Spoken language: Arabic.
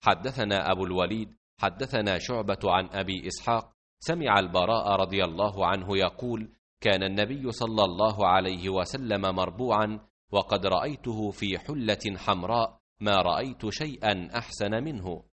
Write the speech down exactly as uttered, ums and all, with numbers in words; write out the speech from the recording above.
حدثنا أبو الوليد حدثنا شعبة عن أبي إسحاق سمع البراء رضي الله عنه يقول: كان النبي صلى الله عليه وسلم مربوعا، وقد رأيته في حلة حمراء ما رأيت شيئا أحسن منه.